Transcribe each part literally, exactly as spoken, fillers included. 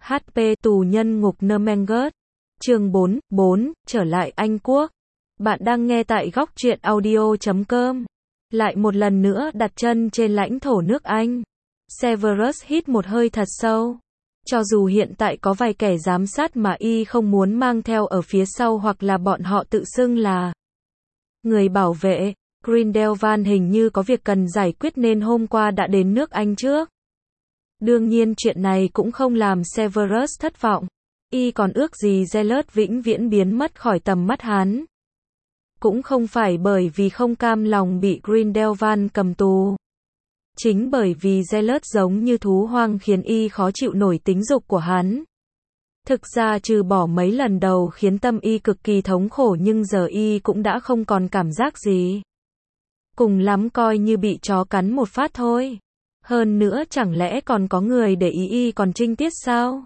hát pê tù nhân ngục Nuremberg. Chương bốn, bốn, trở lại Anh Quốc. Bạn đang nghe tại góc truyện audio chấm com. Lại một lần nữa đặt chân trên lãnh thổ nước Anh. Severus hít một hơi thật sâu. Cho dù hiện tại có vài kẻ giám sát mà y không muốn mang theo ở phía sau hoặc là bọn họ tự xưng là người bảo vệ, Grindelwald hình như có việc cần giải quyết nên hôm qua đã đến nước Anh trước. Đương nhiên chuyện này cũng không làm Severus thất vọng. Y còn ước gì Zealot vĩnh viễn biến mất khỏi tầm mắt hắn. Cũng không phải bởi vì không cam lòng bị Grindelwald cầm tù. Chính bởi vì Zealot giống như thú hoang khiến y khó chịu nổi tính dục của hắn. Thực ra trừ bỏ mấy lần đầu khiến tâm y cực kỳ thống khổ nhưng giờ y cũng đã không còn cảm giác gì. Cùng lắm coi như bị chó cắn một phát thôi. Hơn nữa chẳng lẽ còn có người để ý y còn trinh tiết sao?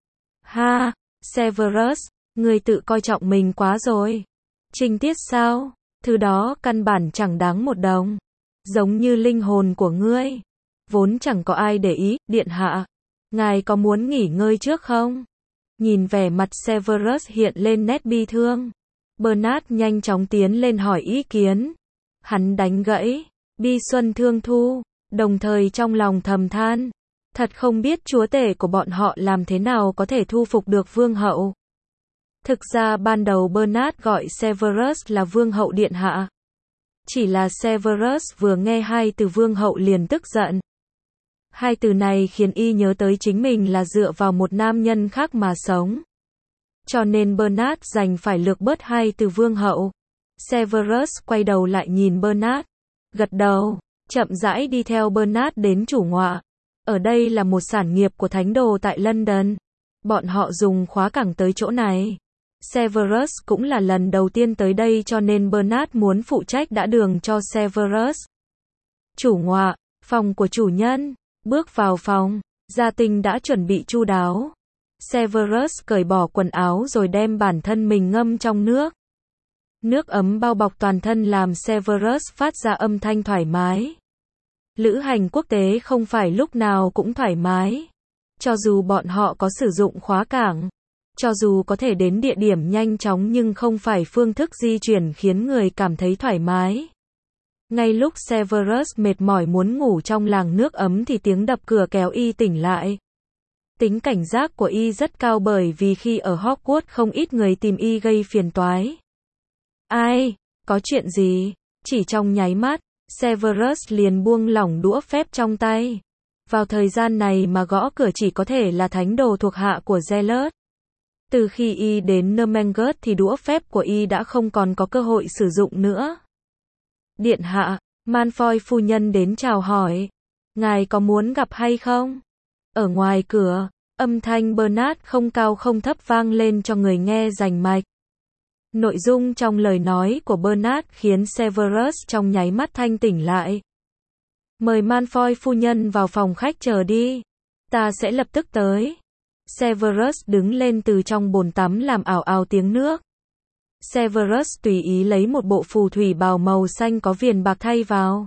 Ha, Severus, người tự coi trọng mình quá rồi. Trinh tiết sao? Thứ đó căn bản chẳng đáng một đồng. Giống như linh hồn của ngươi. Vốn chẳng có ai để ý, điện hạ. Ngài có muốn nghỉ ngơi trước không? Nhìn vẻ mặt Severus hiện lên nét bi thương. Bernard nhanh chóng tiến lên hỏi ý kiến. Hắn đánh gãy. Bi xuân thương thu. Đồng thời trong lòng thầm than. Thật không biết chúa tể của bọn họ làm thế nào có thể thu phục được vương hậu. Thực ra ban đầu Bernard gọi Severus là vương hậu điện hạ. Chỉ là Severus vừa nghe hai từ vương hậu liền tức giận. Hai từ này khiến y nhớ tới chính mình là dựa vào một nam nhân khác mà sống. Cho nên Bernard đành phải lược bớt hai từ vương hậu. Severus quay đầu lại nhìn Bernard. Gật đầu, chậm rãi đi theo Bernard đến chủ ngọa. Ở đây là một sản nghiệp của thánh đồ tại London. Bọn họ dùng khóa cảng tới chỗ này. Severus cũng là lần đầu tiên tới đây cho nên Bernard muốn phụ trách đã đường cho Severus. Chủ ngọa, phòng của chủ nhân. Bước vào phòng, gia tinh đã chuẩn bị chu đáo. Severus cởi bỏ quần áo rồi đem bản thân mình ngâm trong nước. Nước ấm bao bọc toàn thân làm Severus phát ra âm thanh thoải mái. Lữ hành quốc tế không phải lúc nào cũng thoải mái. Cho dù bọn họ có sử dụng khóa cảng, cho dù có thể đến địa điểm nhanh chóng nhưng không phải phương thức di chuyển khiến người cảm thấy thoải mái. Ngay lúc Severus mệt mỏi muốn ngủ trong làng nước ấm thì tiếng đập cửa kéo y tỉnh lại. Tính cảnh giác của y rất cao bởi vì khi ở Hogwarts không ít người tìm y gây phiền toái. Ai? Có chuyện gì? Chỉ trong nháy mắt, Severus liền buông lỏng đũa phép trong tay. Vào thời gian này mà gõ cửa chỉ có thể là thánh đồ thuộc hạ của Zealot. Từ khi y đến Nuremberg thì đũa phép của y đã không còn có cơ hội sử dụng nữa. Điện hạ, Malfoy phu nhân đến chào hỏi. Ngài có muốn gặp hay không? Ở ngoài cửa, âm thanh Bernard không cao không thấp vang lên cho người nghe rành mạch. Nội dung trong lời nói của Bernard khiến Severus trong nháy mắt thanh tỉnh lại. Mời Malfoy phu nhân vào phòng khách chờ đi. Ta sẽ lập tức tới. Severus đứng lên từ trong bồn tắm làm ảo ảo tiếng nước. Severus tùy ý lấy một bộ phù thủy bào màu xanh có viền bạc thay vào.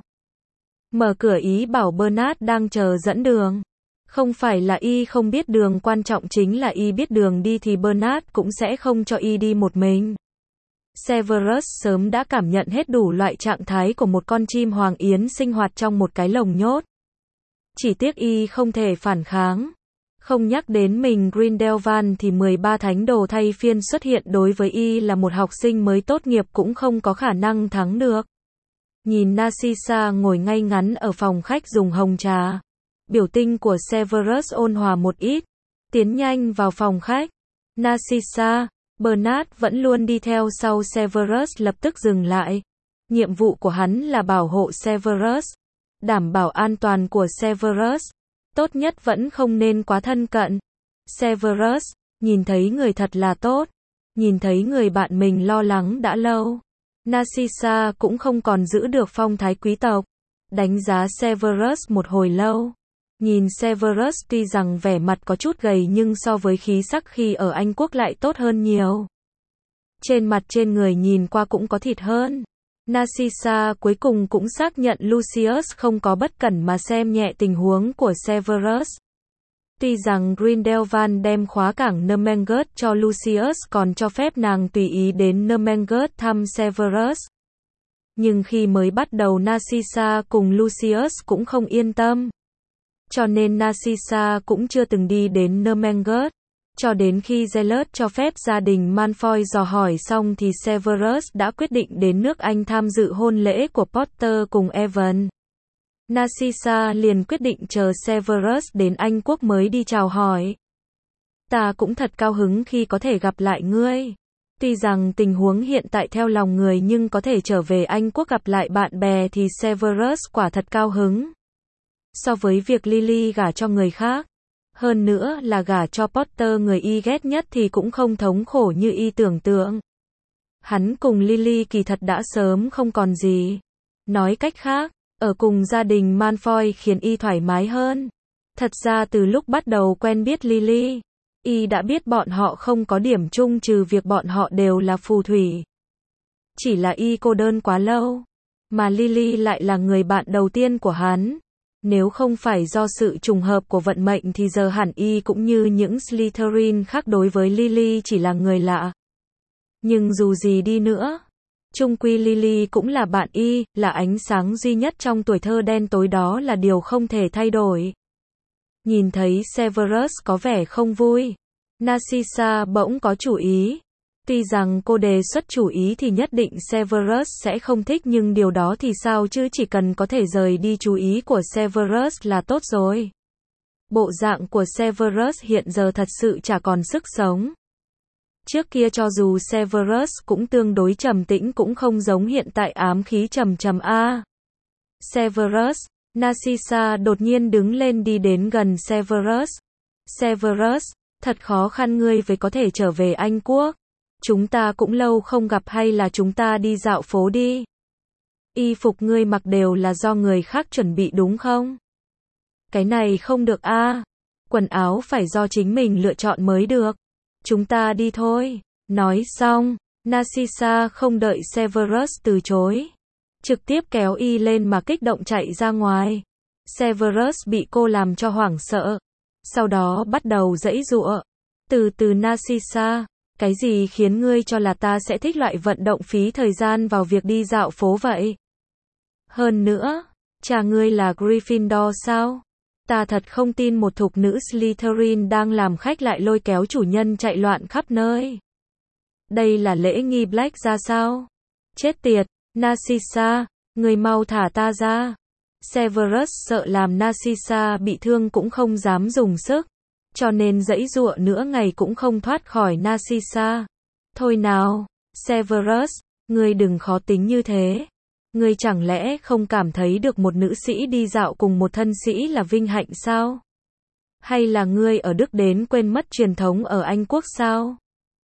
Mở cửa ý bảo Bernard đang chờ dẫn đường. Không phải là y không biết đường, quan trọng chính là y biết đường đi thì Bernard cũng sẽ không cho y đi một mình. Severus sớm đã cảm nhận hết đủ loại trạng thái của một con chim hoàng yến sinh hoạt trong một cái lồng nhốt. Chỉ tiếc y không thể phản kháng. Không nhắc đến mình Grindelwald thì mười ba thánh đồ thay phiên xuất hiện đối với y là một học sinh mới tốt nghiệp cũng không có khả năng thắng được. Nhìn Narcissa ngồi ngay ngắn ở phòng khách dùng hồng trà. Biểu tình của Severus ôn hòa một ít. Tiến nhanh vào phòng khách. Narcissa, Bernard vẫn luôn đi theo sau Severus lập tức dừng lại. Nhiệm vụ của hắn là bảo hộ Severus. Đảm bảo an toàn của Severus. Tốt nhất vẫn không nên quá thân cận. Severus, nhìn thấy người thật là tốt. Nhìn thấy người bạn mình lo lắng đã lâu. Narcissa cũng không còn giữ được phong thái quý tộc. Đánh giá Severus một hồi lâu. Nhìn Severus tuy rằng vẻ mặt có chút gầy nhưng so với khí sắc khi ở Anh Quốc lại tốt hơn nhiều. Trên mặt trên người nhìn qua cũng có thịt hơn. Narcissa cuối cùng cũng xác nhận Lucius không có bất cẩn mà xem nhẹ tình huống của Severus. Tuy rằng Grindelwald đem khóa cảng Nermangert cho Lucius còn cho phép nàng tùy ý đến Nermangert thăm Severus. Nhưng khi mới bắt đầu Narcissa cùng Lucius cũng không yên tâm. Cho nên Narcissa cũng chưa từng đi đến Nermangert. Cho đến khi Zealot cho phép gia đình Malfoy dò hỏi xong thì Severus đã quyết định đến nước Anh tham dự hôn lễ của Potter cùng Evan. Narcissa liền quyết định chờ Severus đến Anh quốc mới đi chào hỏi. Ta cũng thật cao hứng khi có thể gặp lại ngươi. Tuy rằng tình huống hiện tại theo lòng người nhưng có thể trở về Anh quốc gặp lại bạn bè thì Severus quả thật cao hứng. So với việc Lily gả cho người khác, hơn nữa là gả cho Potter người y ghét nhất thì cũng không thống khổ như y tưởng tượng. Hắn cùng Lily kỳ thật đã sớm không còn gì. Nói cách khác, ở cùng gia đình Malfoy khiến y thoải mái hơn. Thật ra từ lúc bắt đầu quen biết Lily, y đã biết bọn họ không có điểm chung trừ việc bọn họ đều là phù thủy. Chỉ là y cô đơn quá lâu, mà Lily lại là người bạn đầu tiên của hắn. Nếu không phải do sự trùng hợp của vận mệnh thì giờ hẳn y cũng như những Slytherin khác đối với Lily chỉ là người lạ. Nhưng dù gì đi nữa, chung quy Lily cũng là bạn y, là ánh sáng duy nhất trong tuổi thơ đen tối, đó là điều không thể thay đổi. Nhìn thấy Severus có vẻ không vui, Narcissa bỗng có chủ ý. Tuy rằng cô đề xuất chủ ý thì nhất định Severus sẽ không thích, nhưng điều đó thì sao chứ, chỉ cần có thể rời đi chú ý của Severus là tốt rồi. Bộ dạng của Severus hiện giờ thật sự chả còn sức sống. Trước kia cho dù Severus cũng tương đối trầm tĩnh cũng không giống hiện tại ám khí trầm trầm a. Severus, Narcissa đột nhiên đứng lên đi đến gần Severus. Severus, thật khó khăn ngươi với có thể trở về Anh quốc. Chúng ta cũng lâu không gặp, hay là chúng ta đi dạo phố đi. Y phục ngươi mặc đều là do người khác chuẩn bị đúng không? Cái này không được a. Quần áo phải do chính mình lựa chọn mới được. Chúng ta đi thôi. Nói xong, Narcissa không đợi Severus từ chối, trực tiếp kéo y lên mà kích động chạy ra ngoài. Severus bị cô làm cho hoảng sợ, sau đó bắt đầu giãy giụa. Từ từ Narcissa, cái gì khiến ngươi cho là ta sẽ thích loại vận động phí thời gian vào việc đi dạo phố vậy? Hơn nữa, cha ngươi là Gryffindor sao? Ta thật không tin một thục nữ Slytherin đang làm khách lại lôi kéo chủ nhân chạy loạn khắp nơi. Đây là lễ nghi Black ra sao? Chết tiệt, Narcissa, người mau thả ta ra. Severus sợ làm Narcissa bị thương cũng không dám dùng sức, cho nên giãy giụa nửa ngày cũng không thoát khỏi Narcissa. Thôi nào, Severus, ngươi đừng khó tính như thế. Ngươi chẳng lẽ không cảm thấy được một nữ sĩ đi dạo cùng một thân sĩ là vinh hạnh sao? Hay là ngươi ở Đức đến quên mất truyền thống ở Anh quốc sao?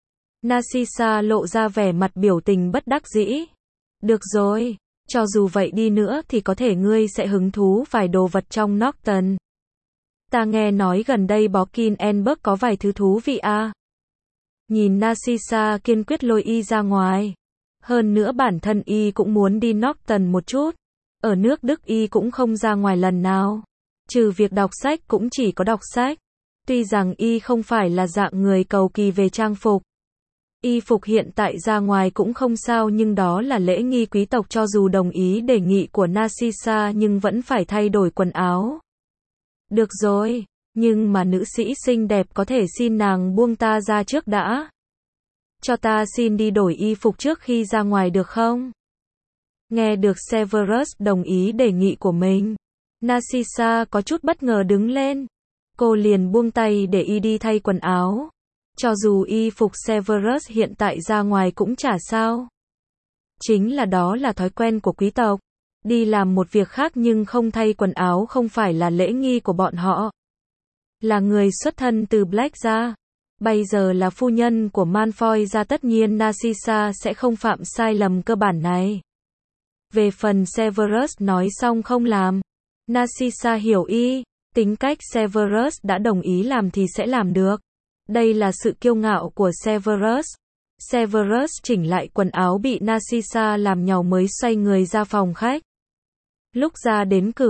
Narcissa lộ ra vẻ mặt biểu tình bất đắc dĩ. Được rồi, cho dù vậy đi nữa thì có thể ngươi sẽ hứng thú vài đồ vật trong Norton. Ta nghe nói gần đây Borkin&Burke có vài thứ thú vị à. Nhìn Narcissa kiên quyết lôi y ra ngoài. Hơn nữa bản thân y cũng muốn đi Norton một chút. Ở nước Đức y cũng không ra ngoài lần nào. Trừ việc đọc sách cũng chỉ có đọc sách. Tuy rằng y không phải là dạng người cầu kỳ về trang phục. Y phục hiện tại ra ngoài cũng không sao, nhưng đó là lễ nghi quý tộc, cho dù đồng ý đề nghị của Narcissa nhưng vẫn phải thay đổi quần áo. Được rồi, nhưng mà nữ sĩ xinh đẹp có thể xin nàng buông ta ra trước đã. Cho ta xin đi đổi y phục trước khi ra ngoài được không? Nghe được Severus đồng ý đề nghị của mình, Narcissa có chút bất ngờ đứng lên. Cô liền buông tay để y đi thay quần áo. Cho dù y phục Severus hiện tại ra ngoài cũng chả sao. Chính là đó là thói quen của quý tộc. Đi làm một việc khác nhưng không thay quần áo không phải là lễ nghi của bọn họ. Là người xuất thân từ Black gia, bây giờ là phu nhân của Malfoy gia, tất nhiên Narcissa sẽ không phạm sai lầm cơ bản này. Về phần Severus nói xong không làm, Narcissa hiểu y, tính cách Severus đã đồng ý làm thì sẽ làm được. Đây là sự kiêu ngạo của Severus. Severus chỉnh lại quần áo bị Narcissa làm nhàu mới xoay người ra phòng khách. Lúc ra đến cửa,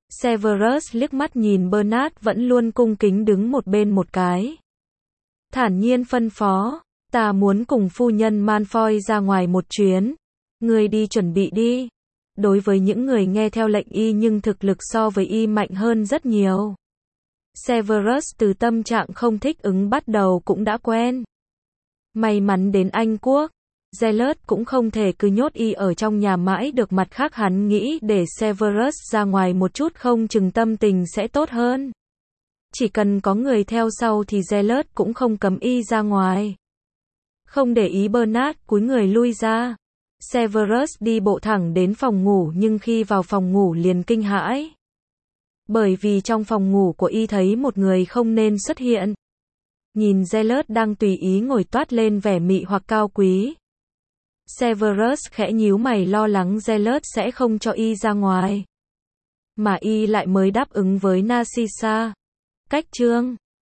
Severus liếc mắt nhìn Bernard vẫn luôn cung kính đứng một bên một cái. Thản nhiên phân phó, ta muốn cùng phu nhân Malfoy ra ngoài một chuyến. Ngươi đi chuẩn bị đi. Đối với những người nghe theo lệnh y nhưng thực lực so với y mạnh hơn rất nhiều. Severus từ tâm trạng không thích ứng bắt đầu cũng đã quen. May mắn đến Anh Quốc, Zealot cũng không thể cứ nhốt y ở trong nhà mãi được, mặt khác hắn nghĩ để Severus ra ngoài một chút không chừng tâm tình sẽ tốt hơn. Chỉ cần có người theo sau thì Zealot cũng không cấm y ra ngoài. Không để ý Bernard cúi người lui ra. Severus đi bộ thẳng đến phòng ngủ nhưng khi vào phòng ngủ liền kinh hãi. Bởi vì trong phòng ngủ của y thấy một người không nên xuất hiện. Nhìn Zealot đang tùy ý ngồi toát lên vẻ mị hoặc cao quý. Severus khẽ nhíu mày lo lắng Zealot sẽ không cho y ra ngoài. Mà y lại mới đáp ứng với Narcissa. Cách chương